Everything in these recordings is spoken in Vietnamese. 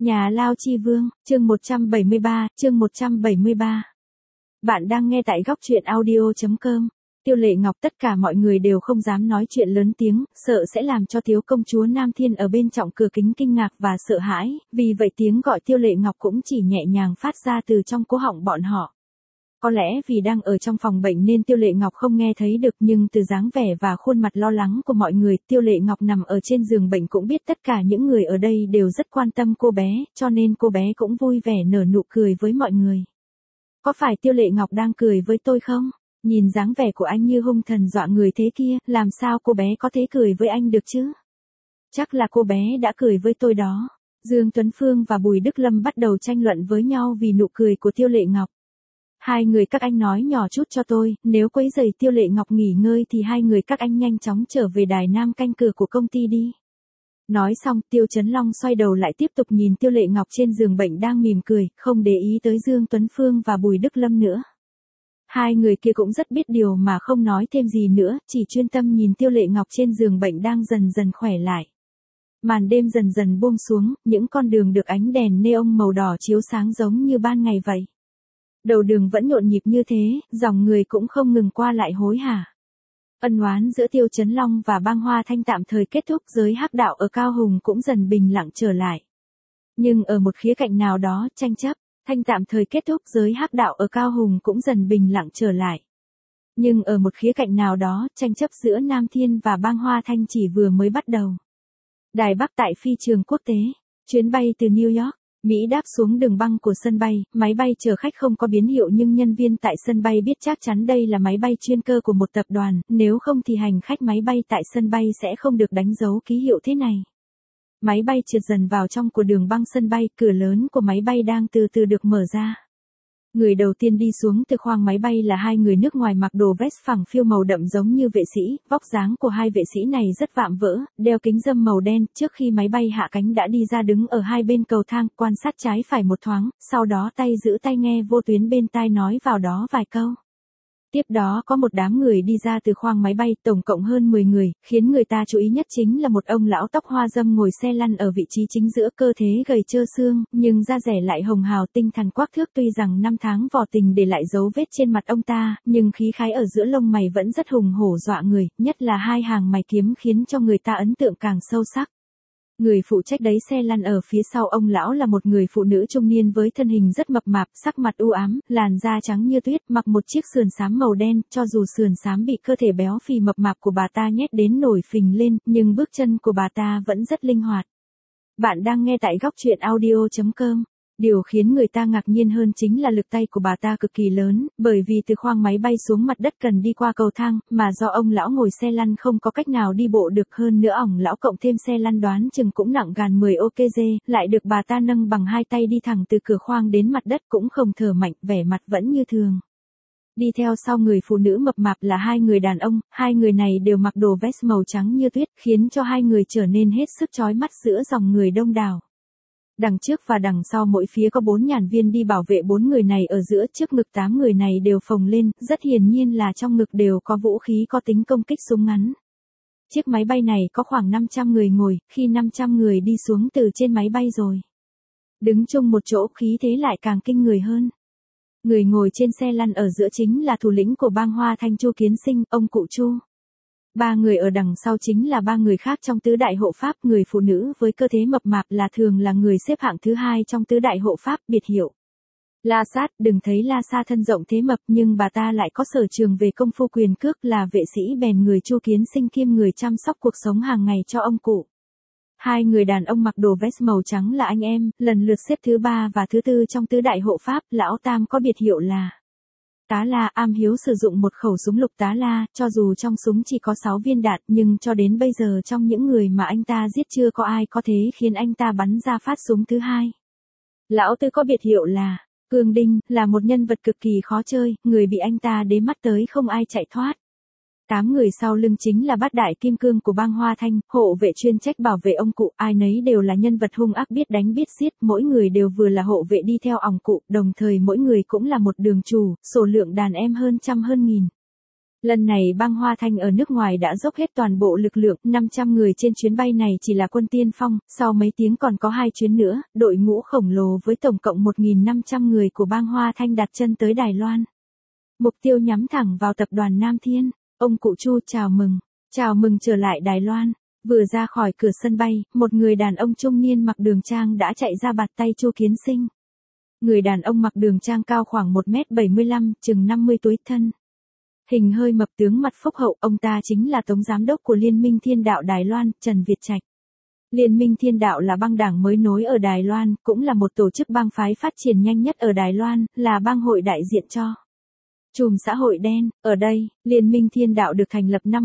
Nhà Lao Chi Vương, chương 173. Bạn đang nghe tại góc truyện audio.com. Tiêu Lệ Ngọc, tất cả mọi người đều không dám nói chuyện lớn tiếng, sợ sẽ làm cho thiếu công chúa Nam Thiên ở bên trọng cửa kính kinh ngạc và sợ hãi, vì vậy tiếng gọi Tiêu Lệ Ngọc cũng chỉ nhẹ nhàng phát ra từ trong cổ họng bọn họ. Có lẽ vì đang ở trong phòng bệnh nên Tiêu Lệ Ngọc không nghe thấy được, nhưng từ dáng vẻ và khuôn mặt lo lắng của mọi người, Tiêu Lệ Ngọc nằm ở trên giường bệnh cũng biết tất cả những người ở đây đều rất quan tâm cô bé, cho nên cô bé cũng vui vẻ nở nụ cười với mọi người. Có phải Tiêu Lệ Ngọc đang cười với tôi không? Nhìn dáng vẻ của anh như hung thần dọa người thế kia, làm sao cô bé có thể cười với anh được chứ? Chắc là cô bé đã cười với tôi đó. Dương Tuấn Phương và Bùi Đức Lâm bắt đầu tranh luận với nhau vì nụ cười của Tiêu Lệ Ngọc. Hai người các anh nói nhỏ chút cho tôi, nếu quấy rầy Tiêu Lệ Ngọc nghỉ ngơi thì hai người các anh nhanh chóng trở về đài nam canh cửa của công ty đi. Nói xong, Tiêu Chấn Long xoay đầu lại tiếp tục nhìn Tiêu Lệ Ngọc trên giường bệnh đang mỉm cười, không để ý tới Dương Tuấn Phương và Bùi Đức Lâm nữa. Hai người kia cũng rất biết điều mà không nói thêm gì nữa, chỉ chuyên tâm nhìn Tiêu Lệ Ngọc trên giường bệnh đang dần dần khỏe lại. Màn đêm dần dần buông xuống, những con đường được ánh đèn neon màu đỏ chiếu sáng giống như ban ngày vậy. Đầu đường vẫn nhộn nhịp như thế, dòng người cũng không ngừng qua lại hối hả. Ân oán giữa Tiêu Chấn Long và Bang Hoa Thanh tạm thời kết thúc, giới hắc đạo ở Cao Hùng cũng dần bình lặng trở lại. Nhưng ở một khía cạnh nào đó, tranh chấp, Thanh tạm thời kết thúc, giới hắc đạo ở Cao Hùng cũng dần bình lặng trở lại. Nhưng ở một khía cạnh nào đó, tranh chấp giữa Nam Thiên và Bang Hoa Thanh chỉ vừa mới bắt đầu. Đài Bắc tại phi trường quốc tế, chuyến bay từ New York, Mỹ đáp xuống đường băng của sân bay, máy bay chở khách không có biến hiệu nhưng nhân viên tại sân bay biết chắc chắn đây là máy bay chuyên cơ của một tập đoàn, nếu không thì hành khách máy bay tại sân bay sẽ không được đánh dấu ký hiệu thế này. Máy bay trượt dần vào trong của đường băng sân bay, cửa lớn của máy bay đang từ từ được mở ra. Người đầu tiên đi xuống từ khoang máy bay là hai người nước ngoài mặc đồ vest phẳng phiu màu đậm giống như vệ sĩ, vóc dáng của hai vệ sĩ này rất vạm vỡ, đeo kính râm màu đen, trước khi máy bay hạ cánh đã đi ra đứng ở hai bên cầu thang, quan sát trái phải một thoáng, sau đó tay giữ tai nghe vô tuyến bên tai nói vào đó vài câu. Tiếp đó có một đám người đi ra từ khoang máy bay, tổng cộng hơn 10 người, khiến người ta chú ý nhất chính là một ông lão tóc hoa râm ngồi xe lăn ở vị trí chính giữa, cơ thế gầy trơ xương, nhưng da dẻ lại hồng hào tinh thần quắc thước, tuy rằng năm tháng vò tình để lại dấu vết trên mặt ông ta, nhưng khí khái ở giữa lông mày vẫn rất hùng hổ dọa người, nhất là hai hàng mày kiếm khiến cho người ta ấn tượng càng sâu sắc. Người phụ trách đẩy xe lăn ở phía sau ông lão là một người phụ nữ trung niên với thân hình rất mập mạp, sắc mặt u ám, làn da trắng như tuyết, mặc một chiếc sườn xám màu đen, cho dù sườn xám bị cơ thể béo phì mập mạp của bà ta nhét đến nổi phình lên, nhưng bước chân của bà ta vẫn rất linh hoạt. Bạn đang nghe tại góc truyện audio.com. Điều khiến người ta ngạc nhiên hơn chính là lực tay của bà ta cực kỳ lớn, bởi vì từ khoang máy bay xuống mặt đất cần đi qua cầu thang, mà do ông lão ngồi xe lăn không có cách nào đi bộ được, hơn nữa ỏng lão cộng thêm xe lăn đoán chừng cũng nặng gần 10 kg, lại được bà ta nâng bằng hai tay đi thẳng từ cửa khoang đến mặt đất, cũng không thở mạnh, vẻ mặt vẫn như thường. Đi theo sau người phụ nữ mập mạp là hai người đàn ông, hai người này đều mặc đồ vest màu trắng như tuyết, khiến cho hai người trở nên hết sức chói mắt giữa dòng người đông đảo. Đằng trước và đằng sau mỗi phía có 4 nhàn viên đi bảo vệ 4 người này, ở giữa trước ngực 8 người này đều phồng lên, rất hiển nhiên là trong ngực đều có vũ khí có tính công kích súng ngắn. Chiếc máy bay này có khoảng 500 người ngồi, khi 500 người đi xuống từ trên máy bay rồi. Đứng chung một chỗ khí thế lại càng kinh người hơn. Người ngồi trên xe lăn ở giữa chính là thủ lĩnh của Bang Hoa Thanh Chu Kiến Sinh, ông cụ Chu. Ba người ở đằng sau chính là ba người khác trong tứ đại hộ pháp, người phụ nữ với cơ thế mập mạp là thường là người xếp hạng thứ hai trong tứ đại hộ pháp, biệt hiệu La Sát. Đừng thấy La Sa thân rộng thế mập nhưng bà ta lại có sở trường về công phu quyền cước, là vệ sĩ bèn người Chu Kiến Sinh kiêm người chăm sóc cuộc sống hàng ngày cho ông cụ. Hai người đàn ông mặc đồ vest màu trắng là anh em, lần lượt xếp thứ ba và thứ tư trong tứ đại hộ pháp, lão tam có biệt hiệu là Tá La, am hiếu sử dụng một khẩu súng lục Tá La, cho dù trong súng chỉ có 6 viên đạn, nhưng cho đến bây giờ trong những người mà anh ta giết chưa có ai có thể khiến anh ta bắn ra phát súng thứ hai. Lão tư có biệt hiệu là Cương Đinh, là một nhân vật cực kỳ khó chơi, người bị anh ta đế mắt tới không ai chạy thoát. 8 người sau lưng chính là bát đại kim cương của Bang Hoa Thanh, hộ vệ chuyên trách bảo vệ ông cụ, ai nấy đều là nhân vật hung ác biết đánh biết giết, mỗi người đều vừa là hộ vệ đi theo òng cụ, đồng thời mỗi người cũng là một đường chủ, số lượng đàn em hơn trăm hơn nghìn. Lần này bang Hoa Thanh ở nước ngoài đã dốc hết toàn bộ lực lượng, 500 người trên chuyến bay này chỉ là quân tiên phong, sau mấy tiếng còn có 2 chuyến nữa, đội ngũ khổng lồ với tổng cộng 1.500 người của bang Hoa Thanh đặt chân tới Đài Loan. Mục tiêu nhắm thẳng vào tập đoàn Nam Thiên. Ông cụ Chu chào mừng trở lại Đài Loan. Vừa ra khỏi cửa sân bay, một người đàn ông trung niên mặc đường trang đã chạy ra bạt tay Chu Kiến Sinh. Người đàn ông mặc đường trang cao khoảng 1m75, chừng 50 tuổi thân. Hình hơi mập, tướng mặt phúc hậu, ông ta chính là Tổng Giám đốc của Liên minh Thiên đạo Đài Loan, Trần Việt Trạch. Liên minh Thiên đạo là bang đảng mới nối ở Đài Loan, cũng là một tổ chức bang phái phát triển nhanh nhất ở Đài Loan, là bang hội đại diện cho chùm xã hội đen. Ở đây, Liên minh Thiên đạo được thành lập năm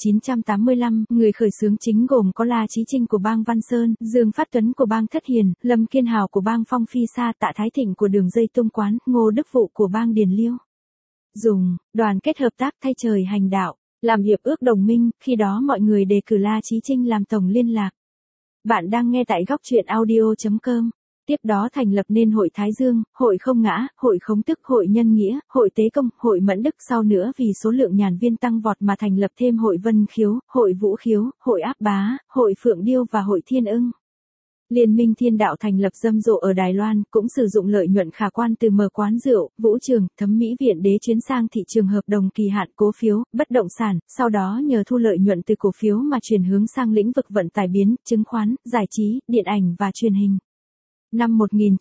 1985, người khởi xướng chính gồm có La Chí Trinh của bang Văn Sơn, Dương Phát Tuấn của bang Thất Hiền, Lâm Kiên Hào của bang Phong Phi Sa, Tạ Thái Thịnh của đường dây Tung Quán, Ngô Đức Vụ của bang Điền Liêu. Dùng đoàn kết hợp tác thay trời hành đạo, làm hiệp ước đồng minh, khi đó mọi người đề cử La Chí Trinh làm tổng liên lạc. Bạn đang nghe tại góc truyện audio.com. Tiếp đó thành lập nên Hội Thái Dương, Hội Không Ngã, Hội Khống Tức, Hội Nhân Nghĩa, Hội Tế Công, Hội Mẫn Đức, sau nữa vì số lượng nhàn viên tăng vọt mà thành lập thêm Hội Vân Khiếu, Hội Vũ Khiếu, Hội Áp Bá, Hội Phượng Điêu và Hội Thiên Ưng. Liên minh Thiên đạo thành lập rầm rộ ở Đài Loan, cũng sử dụng lợi nhuận khả quan từ mở quán rượu, vũ trường, thẩm mỹ viện đế chuyến sang thị trường hợp đồng kỳ hạn, cố phiếu, bất động sản, sau đó nhờ thu lợi nhuận từ cổ phiếu mà chuyển hướng sang lĩnh vực vận tải biến, chứng khoán, giải trí, điện ảnh và truyền hình. Năm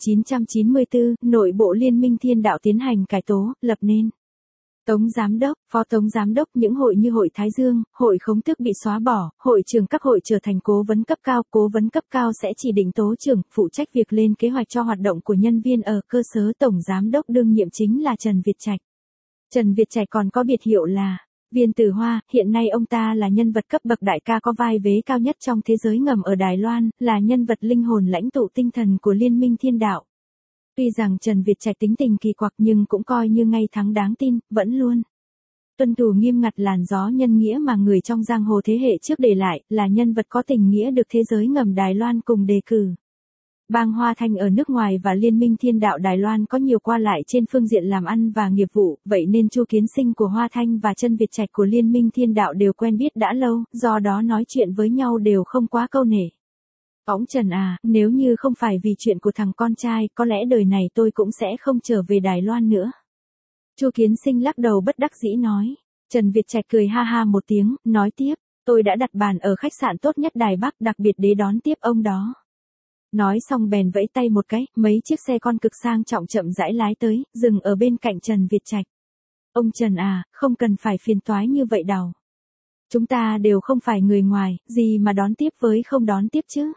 1994, nội bộ Liên minh Thiên đạo tiến hành cải tố, lập nên Tổng Giám đốc, Phó Tổng Giám đốc, những hội như Hội Thái Dương, Hội Khống Tức bị xóa bỏ, hội trưởng các hội trở thành cố vấn cấp cao sẽ chỉ định tố trưởng, phụ trách việc lên kế hoạch cho hoạt động của nhân viên ở cơ sở. Tổng Giám đốc đương nhiệm chính là Trần Việt Trạch. Trần Việt Trạch còn có biệt hiệu là Viên Tử Hoa, hiện nay ông ta là nhân vật cấp bậc đại ca có vai vế cao nhất trong thế giới ngầm ở Đài Loan, là nhân vật linh hồn lãnh tụ tinh thần của Liên minh Thiên đạo. Tuy rằng Trần Việt Trạch tính tình kỳ quặc nhưng cũng coi như ngay thẳng đáng tin, vẫn luôn tuân thủ nghiêm ngặt làn gió nhân nghĩa mà người trong giang hồ thế hệ trước để lại, là nhân vật có tình nghĩa được thế giới ngầm Đài Loan cùng đề cử. Bang Hoa Thanh ở nước ngoài và Liên minh Thiên đạo Đài Loan có nhiều qua lại trên phương diện làm ăn và nghiệp vụ, vậy nên Chu Kiến Sinh của Hoa Thanh và Trần Việt Trạch của Liên minh Thiên đạo đều quen biết đã lâu, do đó nói chuyện với nhau đều không quá câu nể. Ông Trần à, nếu như không phải vì chuyện của thằng con trai, có lẽ đời này tôi cũng sẽ không trở về Đài Loan nữa. Chu Kiến Sinh lắc đầu bất đắc dĩ nói. Trần Việt Trạch cười ha ha một tiếng, nói tiếp, tôi đã đặt bàn ở khách sạn tốt nhất Đài Bắc đặc biệt để đón tiếp ông đó. Nói xong bèn vẫy tay một cái, mấy chiếc xe con cực sang trọng chậm rãi lái tới, dừng ở bên cạnh Trần Việt Trạch. Ông Trần à, không cần phải phiền toái như vậy đâu. Chúng ta đều không phải người ngoài, gì mà đón tiếp với không đón tiếp chứ.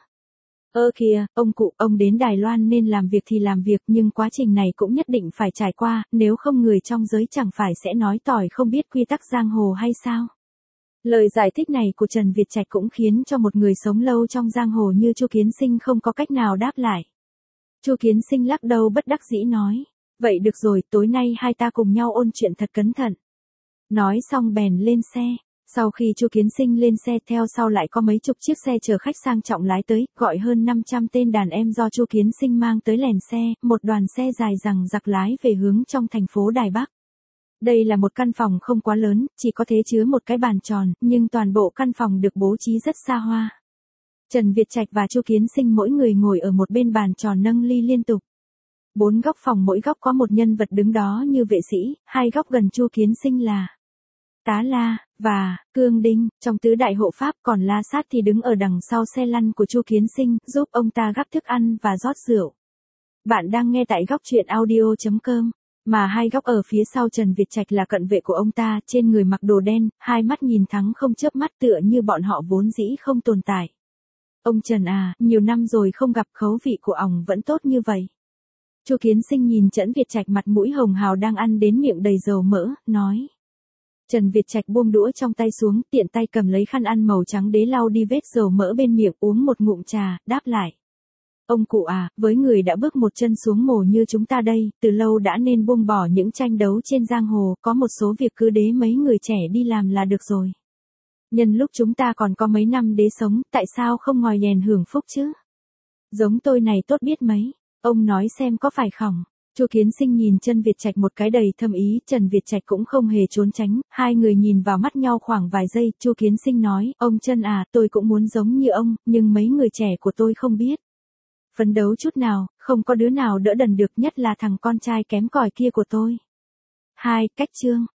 Kìa, ông cụ, ông đến Đài Loan nên làm việc thì làm việc, nhưng quá trình này cũng nhất định phải trải qua, nếu không người trong giới chẳng phải sẽ nói tỏi không biết quy tắc giang hồ hay sao. Lời giải thích này của Trần Việt Trạch cũng khiến cho một người sống lâu trong giang hồ như Chu Kiến Sinh không có cách nào đáp lại. Chu Kiến Sinh lắc đầu bất đắc dĩ nói, vậy được rồi, tối nay hai ta cùng nhau ôn chuyện thật cẩn thận. Nói xong bèn lên xe. Sau khi Chu Kiến Sinh lên xe, theo sau lại có mấy chục chiếc xe chở khách sang trọng lái tới, gọi hơn 500 tên đàn em do Chu Kiến Sinh mang tới lèn xe, một đoàn xe dài dằng dặc lái về hướng trong thành phố Đài Bắc. Đây là một căn phòng không quá lớn, chỉ có thể chứa một cái bàn tròn, nhưng toàn bộ căn phòng được bố trí rất xa hoa. Trần Việt Trạch và Chu Kiến Sinh mỗi người ngồi ở một bên bàn tròn nâng ly liên tục. 4 góc phòng mỗi góc có một nhân vật đứng đó như vệ sĩ, 2 góc gần Chu Kiến Sinh là Tá La và Cương Đinh, trong tứ đại hộ pháp, còn La Sát thì đứng ở đằng sau xe lăn của Chu Kiến Sinh, giúp ông ta gắp thức ăn và rót rượu. Bạn đang nghe tại góc truyện audio.com. Mà 2 góc ở phía sau Trần Việt Trạch là cận vệ của ông ta, trên người mặc đồ đen, hai mắt nhìn thẳng không chớp mắt tựa như bọn họ vốn dĩ không tồn tại. Ông Trần à, nhiều năm rồi không gặp, khẩu vị của ổng vẫn tốt như vậy. Chu Kiến Sinh nhìn Trần Việt Trạch mặt mũi hồng hào đang ăn đến miệng đầy dầu mỡ, nói. Trần Việt Trạch buông đũa trong tay xuống, tiện tay cầm lấy khăn ăn màu trắng đế lau đi vết dầu mỡ bên miệng, uống một ngụm trà, đáp lại. Ông cụ à, với người đã bước một chân xuống mồ như chúng ta đây, từ lâu đã nên buông bỏ những tranh đấu trên giang hồ, có một số việc cứ để mấy người trẻ đi làm là được rồi. Nhân lúc chúng ta còn có mấy năm để sống, tại sao không ngồi đèn hưởng phúc chứ? Giống tôi này tốt biết mấy, ông nói xem có phải không? Chu Kiến Sinh nhìn Trần Việt Trạch một cái đầy thâm ý, Trần Việt Trạch cũng không hề trốn tránh, hai người nhìn vào mắt nhau khoảng vài giây, Chu Kiến Sinh nói, ông Trần à, tôi cũng muốn giống như ông, nhưng mấy người trẻ của tôi không biết phấn đấu chút nào, không có đứa nào đỡ đần được, nhất là thằng con trai kém cỏi kia của tôi. 2. Cách chương